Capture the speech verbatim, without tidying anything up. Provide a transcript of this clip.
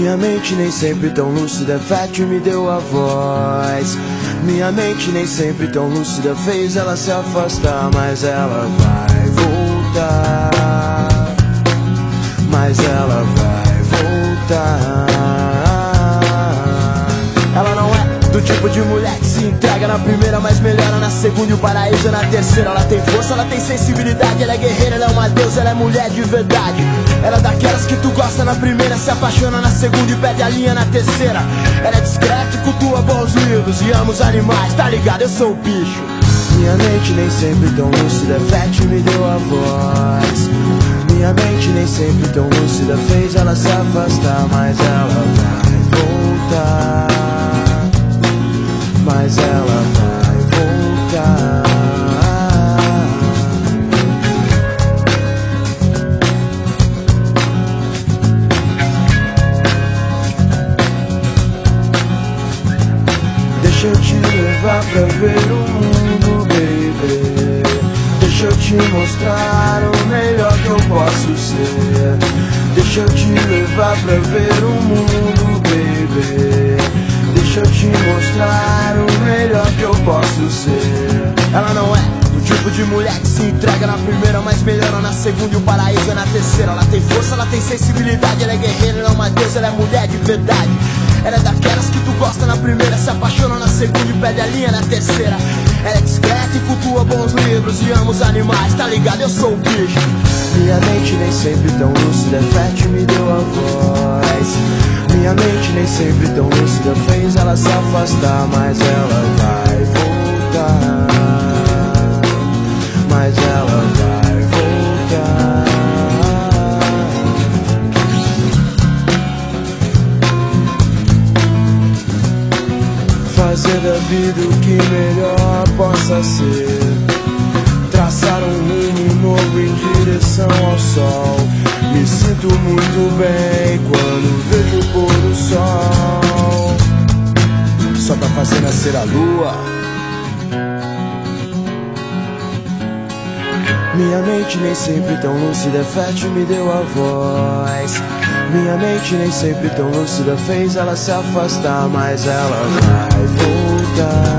Minha mente nem sempre tão lúcida, fértil me deu a voz. Minha mente nem sempre tão lúcida, fez ela se afastar. Mas ela vai voltar, mas ela vai voltar. Ela não é do tipo de mulher que se entrega na primeira, mas melhora na segunda e o paraíso é na terceira. Ela tem força, ela tem sensibilidade, ela é guerreira, ela é uma deusa, ela é mulher de verdade. Ela é daquelas que tu gosta na primeira, se apaixona na segunda e perde a linha na terceira. Ela é discreta e cultua bons livros e ama os animais, tá ligado? Eu sou o bicho. Minha mente nem sempre tão lúcida, fértil me deu a voz. Minha mente nem sempre tão lúcida, fez ela se afastar. Mas ela vai voltar, mas ela vai voltar. Deixa eu te levar pra ver o mundo, baby. Deixa eu te mostrar o melhor que eu posso ser. Deixa eu te levar pra ver o mundo, baby. Deixa eu te mostrar o melhor que eu posso ser. Ela não é do tipo de mulher que se entrega na primeira, mas melhora na segunda e o paraíso é na terceira. Ela tem força, ela tem sensibilidade, ela é guerreira, ela é uma deusa, ela é mulher de verdade. Ela é daquelas que tu gosta na primeira, se apaixona na segunda e perde a linha na terceira. Ela é discreta e cultua bons livros e ama os animais, tá ligado? Eu sou o bicho. Minha mente nem sempre tão lúcida, fértil me deu a voz. Minha mente nem sempre tão lúcida, fez ela se afastar. Mas ela vai voltar, mas ela vai voltar. Fazer da vida o que melhor possa ser. Traçar um rumo novo em direção ao sol. Me sinto muito bem quando vejo o pôr do sol. Só pra fazer nascer a lua. Minha mente nem sempre tão lúcida, fértil me deu a voz. Minha mente nem sempre tão lúcida, fez ela se afastar. Mas ela vai voltar,